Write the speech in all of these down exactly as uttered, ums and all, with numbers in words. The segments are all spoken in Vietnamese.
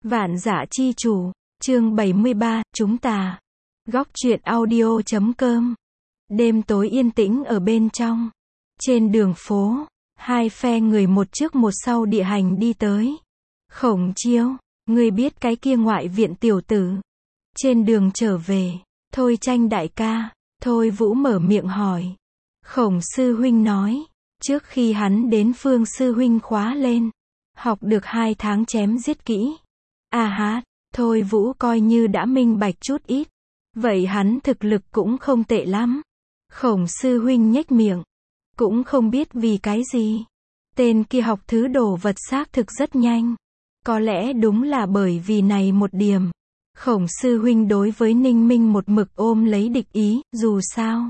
Vạn Dã Chi Chủ, chương bảy mươi ba, chúng ta. Góc truyện audio chấm com. Đêm tối yên tĩnh ở bên trong. Trên đường phố, hai phe người một trước một sau địa hành đi tới. Khổng Chiêu, ngươi biết cái kia ngoại viện tiểu tử. Trên đường trở về, Thôi Tranh đại ca, Thôi Vũ mở miệng hỏi. Khổng sư huynh nói, trước khi hắn đến Phương sư huynh khóa lên, học được hai tháng chém giết kỹ. À hát, Thôi Vũ coi như đã minh bạch chút ít. Vậy hắn thực lực cũng không tệ lắm. Khổng sư huynh nhếch miệng. Cũng không biết vì cái gì. Tên kia học thứ đồ vật xác thực rất nhanh. Có lẽ đúng là bởi vì này một điểm. Khổng sư huynh đối với Ninh Minh một mực ôm lấy địch ý, dù sao.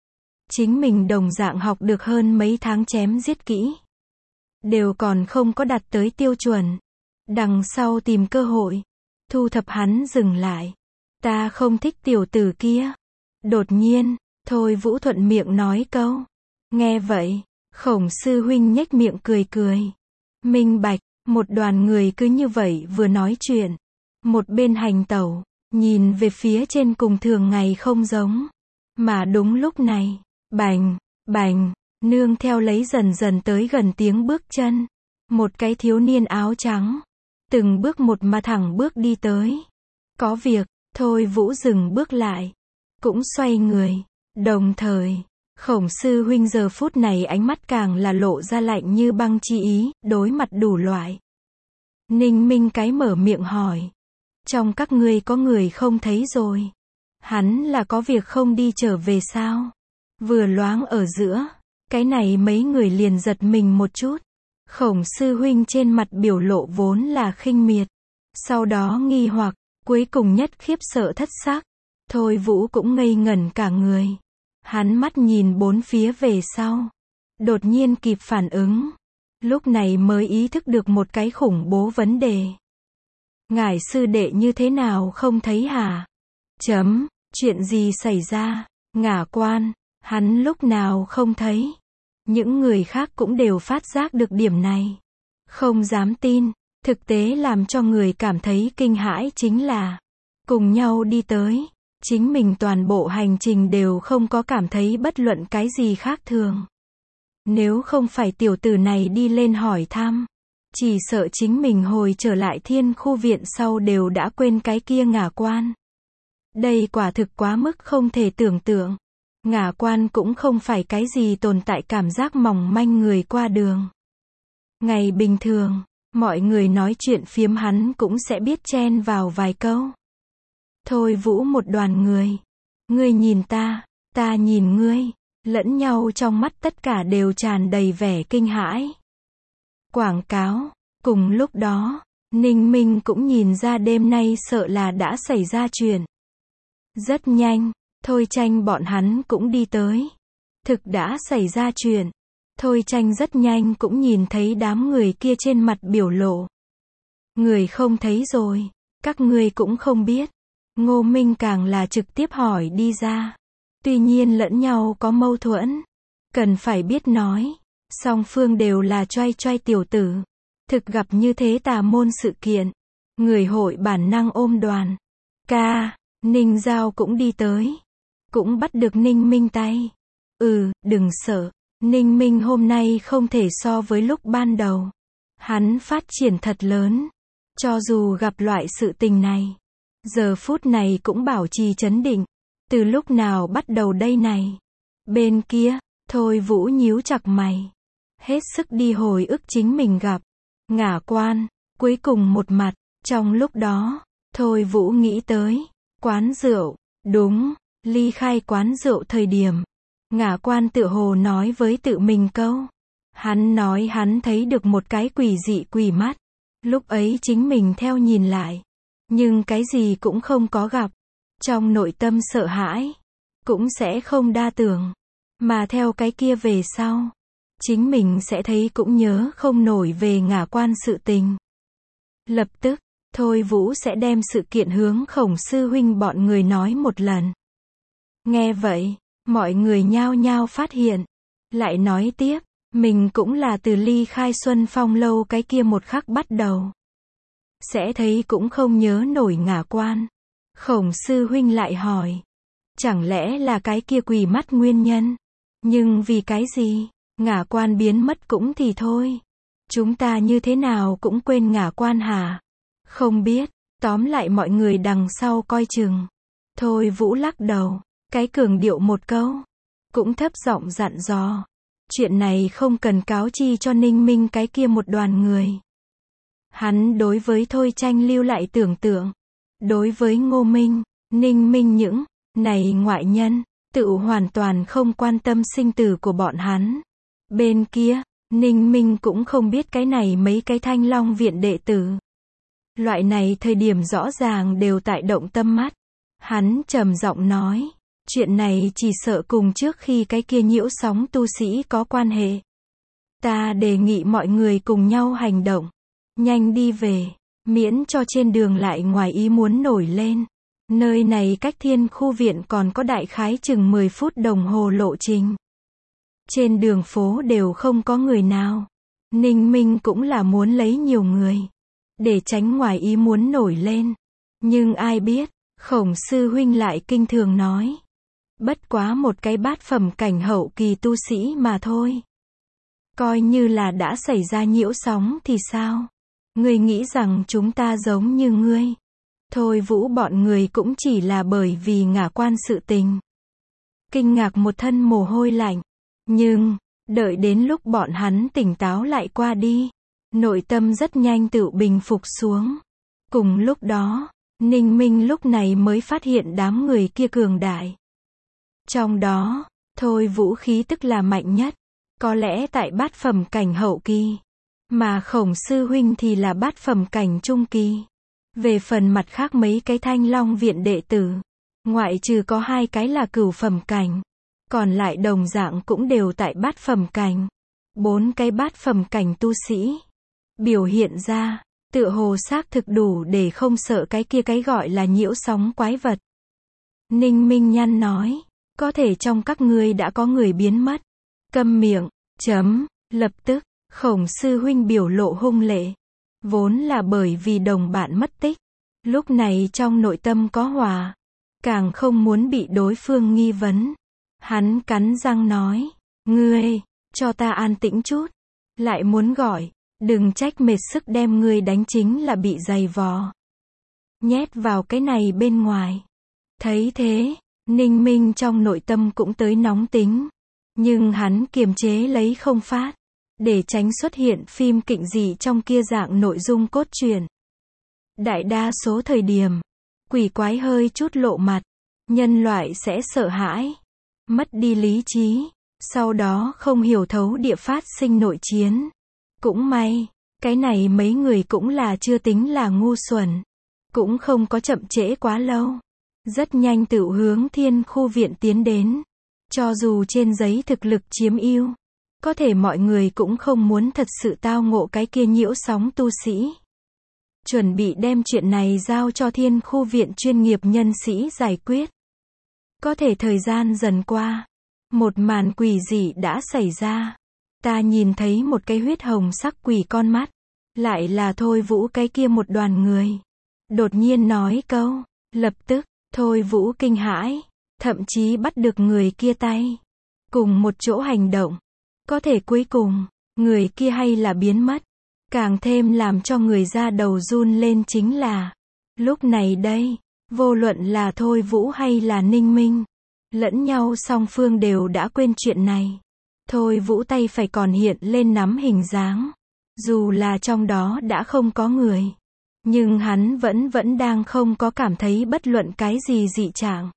Chính mình đồng dạng học được hơn mấy tháng chém giết kỹ. Đều còn không có đạt tới tiêu chuẩn. Đằng sau tìm cơ hội. Thu thập hắn dừng lại. Ta không thích tiểu tử kia. Đột nhiên, Thôi Vũ thuận miệng nói câu. Nghe vậy, Khổng sư huynh nhếch miệng cười cười. Minh bạch, một đoàn người cứ như vậy vừa nói chuyện. Một bên hành tẩu, nhìn về phía trên cùng thường ngày không giống. Mà đúng lúc này, bành, bành, nương theo lấy dần dần tới gần tiếng bước chân. Một cái thiếu niên áo trắng. Từng bước một mà thẳng bước đi tới. Có việc, Thôi Vũ dừng bước lại. Cũng xoay người. Đồng thời, Khổng sư huynh giờ phút này ánh mắt càng là lộ ra lạnh như băng chi ý, đối mặt đủ loại. Ninh Minh cái mở miệng hỏi. Trong các ngươi có người không thấy rồi. Hắn là có việc không đi trở về sao? Vừa loáng ở giữa. Cái này mấy người liền giật mình một chút. Khổng sư huynh trên mặt biểu lộ vốn là khinh miệt. Sau đó nghi hoặc, cuối cùng nhất khiếp sợ thất xác. Thôi Vũ cũng ngây ngẩn cả người. Hắn mắt nhìn bốn phía về sau. Đột nhiên kịp phản ứng. Lúc này mới ý thức được một cái khủng bố vấn đề. Ngài sư đệ như thế nào không thấy hả? Chấm, chuyện gì xảy ra? Ngả quan, hắn lúc nào không thấy? Những người khác cũng đều phát giác được điểm này. Không dám tin, thực tế làm cho người cảm thấy kinh hãi chính là cùng nhau đi tới, chính mình toàn bộ hành trình đều không có cảm thấy bất luận cái gì khác thường. Nếu không phải tiểu tử này đi lên hỏi thăm, chỉ sợ chính mình hồi trở lại Thiên Khu viện sau đều đã quên cái kia ngả quan. Đây quả thực quá mức không thể tưởng tượng. Ngả quan cũng không phải cái gì tồn tại cảm giác mỏng manh người qua đường. Ngày bình thường, mọi người nói chuyện phiếm hắn cũng sẽ biết chen vào vài câu. Thôi Vũ một đoàn người. Ngươi nhìn ta, ta nhìn ngươi. Lẫn nhau trong mắt tất cả đều tràn đầy vẻ kinh hãi. Quảng cáo. Cùng lúc đó, Ninh Minh cũng nhìn ra đêm nay sợ là đã xảy ra chuyện. Rất nhanh, Thôi Tranh bọn hắn cũng đi tới. Thực đã xảy ra chuyện. Thôi Tranh rất nhanh cũng nhìn thấy đám người kia trên mặt biểu lộ. Người không thấy rồi, các ngươi cũng không biết. Ngô Minh càng là trực tiếp hỏi đi ra. Tuy nhiên lẫn nhau có mâu thuẫn. Cần phải biết nói. Song phương đều là choai choai tiểu tử. Thực gặp như thế tà môn sự kiện. Người hội bản năng ôm đoàn. Ca, Ninh Giao cũng đi tới. Cũng bắt được Ninh Minh tay. Ừ, đừng sợ. Ninh Minh hôm nay không thể so với lúc ban đầu. Hắn phát triển thật lớn. Cho dù gặp loại sự tình này. Giờ phút này cũng bảo trì trấn định. Từ lúc nào bắt đầu đây này? Bên kia, Thôi Vũ nhíu chặt mày. Hết sức đi hồi ức chính mình gặp. Ngả quan, cuối cùng một mặt. Trong lúc đó, Thôi Vũ nghĩ tới. Quán rượu, đúng. Ly khai quán rượu thời điểm. Ngả quan tự hồ nói với tự mình câu. Hắn nói hắn thấy được một cái quỷ dị quỷ mắt. Lúc ấy chính mình theo nhìn lại. Nhưng cái gì cũng không có gặp. Trong nội tâm sợ hãi. Cũng sẽ không đa tưởng. Mà theo cái kia về sau. Chính mình sẽ thấy cũng nhớ không nổi về ngả quan sự tình. Lập tức, Thôi Vũ sẽ đem sự kiện hướng Khổng sư huynh bọn người nói một lần. Nghe vậy, mọi người nhao nhao phát hiện. Lại nói tiếp, mình cũng là từ ly khai Xuân Phong lâu cái kia một khắc bắt đầu. sẽ thấy cũng không nhớ nổi ngả quan. Khổng sư huynh lại hỏi. Chẳng lẽ là cái kia quỷ mắt nguyên nhân? Nhưng vì cái gì? Ngả quan biến mất cũng thì thôi. Chúng ta như thế nào cũng quên ngả quan hả? Không biết, tóm lại mọi người đằng sau coi chừng. Thôi Vũ lắc đầu, cái cường điệu một câu. Cũng thấp giọng dặn dò. Chuyện này không cần cáo chi cho Ninh Minh cái kia một đoàn người. Hắn đối với Thôi Tranh lưu lại tưởng tượng. Đối với Ngô Minh, Ninh Minh những này ngoại nhân, tự hoàn toàn không quan tâm sinh tử của bọn hắn. Bên kia, Ninh Minh cũng không biết cái này mấy cái Thanh Long viện đệ tử. Loại này thời điểm rõ ràng đều tại động tâm mắt. Hắn trầm giọng nói, chuyện này chỉ sợ cùng trước khi cái kia nhiễu sóng tu sĩ có quan hệ. Ta đề nghị mọi người cùng nhau hành động. Nhanh đi về, miễn cho trên đường lại ngoài ý muốn nổi lên. Nơi này cách Thiên Khu viện còn có đại khái chừng mười phút đồng hồ lộ trình. Trên đường phố đều không có người nào. Ninh Minh cũng là muốn lấy nhiều người, để tránh ngoài ý muốn nổi lên. Nhưng ai biết, Khổng sư huynh lại kinh thường nói. Bất quá một cái bát phẩm cảnh hậu kỳ tu sĩ mà thôi. Coi như là đã xảy ra nhiễu sóng thì sao? Ngươi nghĩ rằng chúng ta giống như ngươi. Thôi Vũ bọn người cũng chỉ là bởi vì ngả quan sự tình. Kinh ngạc một thân mồ hôi lạnh. Nhưng, đợi đến lúc bọn hắn tỉnh táo lại qua đi, nội tâm rất nhanh tự bình phục xuống. Cùng lúc đó, Ninh Minh lúc này mới phát hiện đám người kia cường đại. Trong đó, Thôi Vũ khí tức là mạnh nhất, có lẽ tại bát phẩm cảnh hậu kỳ, mà Khổng sư huynh thì là bát phẩm cảnh trung kỳ. Về phần mặt khác mấy cái Thanh Long viện đệ tử, ngoại trừ có hai cái là cửu phẩm cảnh, còn lại đồng dạng cũng đều tại bát phẩm cảnh. Bốn cái bát phẩm cảnh tu sĩ biểu hiện ra, tựa hồ xác thực đủ để không sợ cái kia cái gọi là nhiễu sóng quái vật. Ninh Minh nhăn nói, có thể trong các ngươi đã có người biến mất. Câm miệng, chấm, lập tức, Khổng sư huynh biểu lộ hung lệ. Vốn là bởi vì đồng bạn mất tích, lúc này trong nội tâm có hòa, càng không muốn bị đối phương nghi vấn. Hắn cắn răng nói, ngươi, cho ta an tĩnh chút, lại muốn gọi, đừng trách mệt sức đem ngươi đánh chính là bị dày vò. Nhét vào cái này bên ngoài. Thấy thế, Ninh Minh trong nội tâm cũng tới nóng tính, nhưng hắn kiềm chế lấy không phát, để tránh xuất hiện phim kịch gì trong kia dạng nội dung cốt truyện. Đại đa số thời điểm, quỷ quái hơi chút lộ mặt, nhân loại sẽ sợ hãi, mất đi lý trí, sau đó không hiểu thấu địa phát sinh nội chiến. Cũng may, cái này mấy người cũng là chưa tính là ngu xuẩn, cũng không có chậm trễ quá lâu. Rất nhanh tự hướng Thiên Khu viện tiến đến. Cho dù trên giấy thực lực chiếm ưu, có thể mọi người cũng không muốn thật sự tao ngộ cái kia nhiễu sóng tu sĩ. Chuẩn bị đem chuyện này giao cho Thiên Khu viện chuyên nghiệp nhân sĩ giải quyết. Có thể thời gian dần qua, một màn quỷ dị đã xảy ra. Ta nhìn thấy một cái huyết hồng sắc quỷ con mắt, lại là Thôi Vũ cái kia một đoàn người. Đột nhiên nói câu, lập tức, Thôi Vũ kinh hãi, thậm chí bắt được người kia tay, cùng một chỗ hành động. Có thể cuối cùng, người kia hay là biến mất. Càng thêm làm cho người ra đầu run lên chính là, lúc này đây, vô luận là Thôi Vũ hay là Ninh Minh, lẫn nhau song phương đều đã quên chuyện này. Thôi Vũ tay phải còn hiện lên nắm hình dáng. Dù là trong đó đã không có người, nhưng hắn vẫn vẫn đang không có cảm thấy bất luận cái gì dị trạng.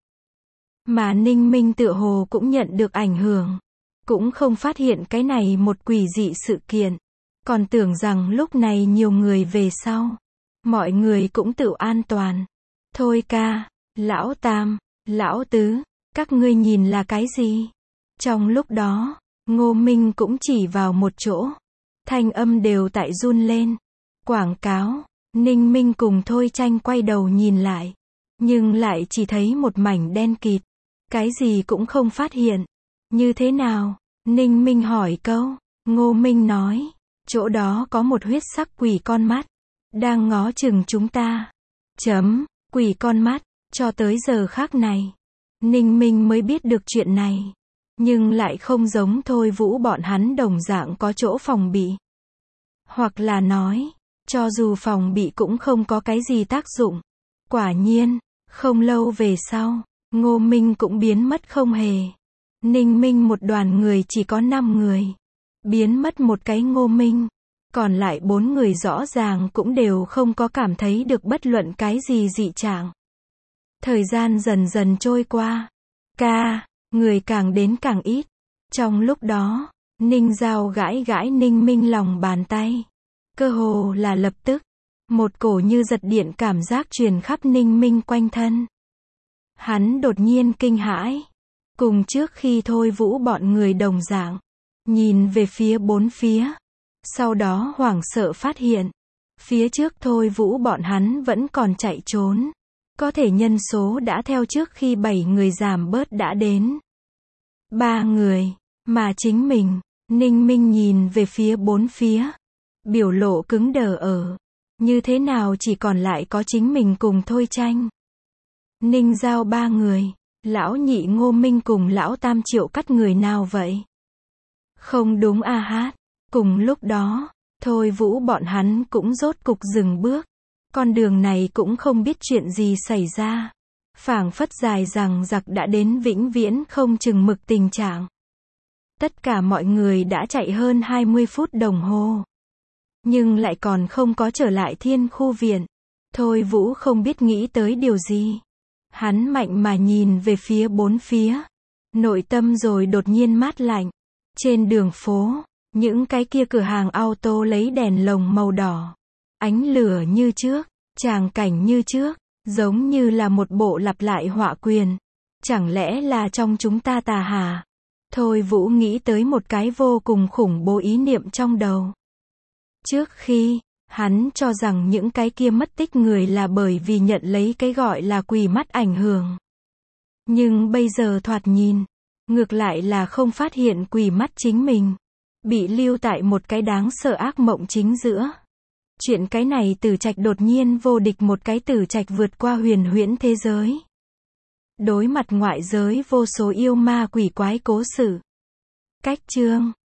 Mà Ninh Minh tựa hồ cũng nhận được ảnh hưởng, cũng không phát hiện cái này một quỷ dị sự kiện, còn tưởng rằng lúc này nhiều người về sau, mọi người cũng tự an toàn. Thôi ca, lão tam, lão tứ, các ngươi nhìn là cái gì? Trong lúc đó, Ngô Minh cũng chỉ vào một chỗ, thanh âm đều tại run lên. Quảng cáo. Ninh Minh cùng Thôi Tranh quay đầu nhìn lại, nhưng lại chỉ thấy một mảnh đen kịt, cái gì cũng không phát hiện. Như thế nào? Ninh Minh hỏi câu. Ngô Minh nói, chỗ đó có một huyết sắc quỷ con mắt, đang ngó chừng chúng ta. Chấm, quỷ con mắt, cho tới giờ khác này. Ninh Minh mới biết được chuyện này. Nhưng lại không giống Thôi Vũ bọn hắn đồng dạng có chỗ phòng bị. Hoặc là nói, cho dù phòng bị cũng không có cái gì tác dụng. Quả nhiên, không lâu về sau, Ngô Minh cũng biến mất không hề. Ninh Minh một đoàn người chỉ có năm người. Biến mất một cái Ngô Minh. Còn lại bốn người rõ ràng cũng đều không có cảm thấy được bất luận cái gì dị trạng. Thời gian dần dần trôi qua. Ca, người càng đến càng ít. Trong lúc đó, Ninh Giao gãi gãi Ninh Minh lòng bàn tay. Cơ hồ là lập tức. Một cổ như giật điện cảm giác truyền khắp Ninh Minh quanh thân. Hắn đột nhiên kinh hãi. Cùng trước khi Thôi Vũ bọn người đồng dạng. Nhìn về phía bốn phía. Sau đó hoảng sợ phát hiện. Phía trước Thôi Vũ bọn hắn vẫn còn chạy trốn. Có thể nhân số đã theo trước khi bảy người giảm bớt đã đến. Ba người. Mà chính mình, Ninh Minh nhìn về phía bốn phía. Biểu lộ cứng đờ ở. Như thế nào chỉ còn lại có chính mình cùng Thôi Tranh. Ninh Giao ba người. Lão nhị Ngô Minh cùng lão tam Triệu Cắt người nào vậy? Không đúng a hát. Cùng lúc đó, Thôi Vũ bọn hắn cũng rốt cục dừng bước. Con đường này cũng không biết chuyện gì xảy ra. Phảng phất dài rằng giặc đã đến vĩnh viễn không chừng mực tình trạng. Tất cả mọi người đã chạy hơn hai mươi phút đồng hồ. Nhưng lại còn không có trở lại Thiên Khu Viện. Thôi Vũ không biết nghĩ tới điều gì. Hắn mạnh mà nhìn về phía bốn phía. Nội tâm rồi đột nhiên mát lạnh. Trên đường phố, những cái kia cửa hàng auto lấy đèn lồng màu đỏ. Ánh lửa như trước, tràng cảnh như trước, giống như là một bộ lặp lại họa quyền. Chẳng lẽ là trong chúng ta tà hả? Thôi Vũ nghĩ tới một cái vô cùng khủng bố ý niệm trong đầu. Trước khi, hắn cho rằng những cái kia mất tích người là bởi vì nhận lấy cái gọi là quỷ mắt ảnh hưởng. Nhưng bây giờ thoạt nhìn, ngược lại là không phát hiện quỷ mắt chính mình. Bị lưu tại một cái đáng sợ ác mộng chính giữa. Chuyện cái này Tử Trạch đột nhiên vô địch một cái Tử Trạch vượt qua huyền huyễn thế giới. Đối mặt ngoại giới vô số yêu ma quỷ quái cố sự. Cách chương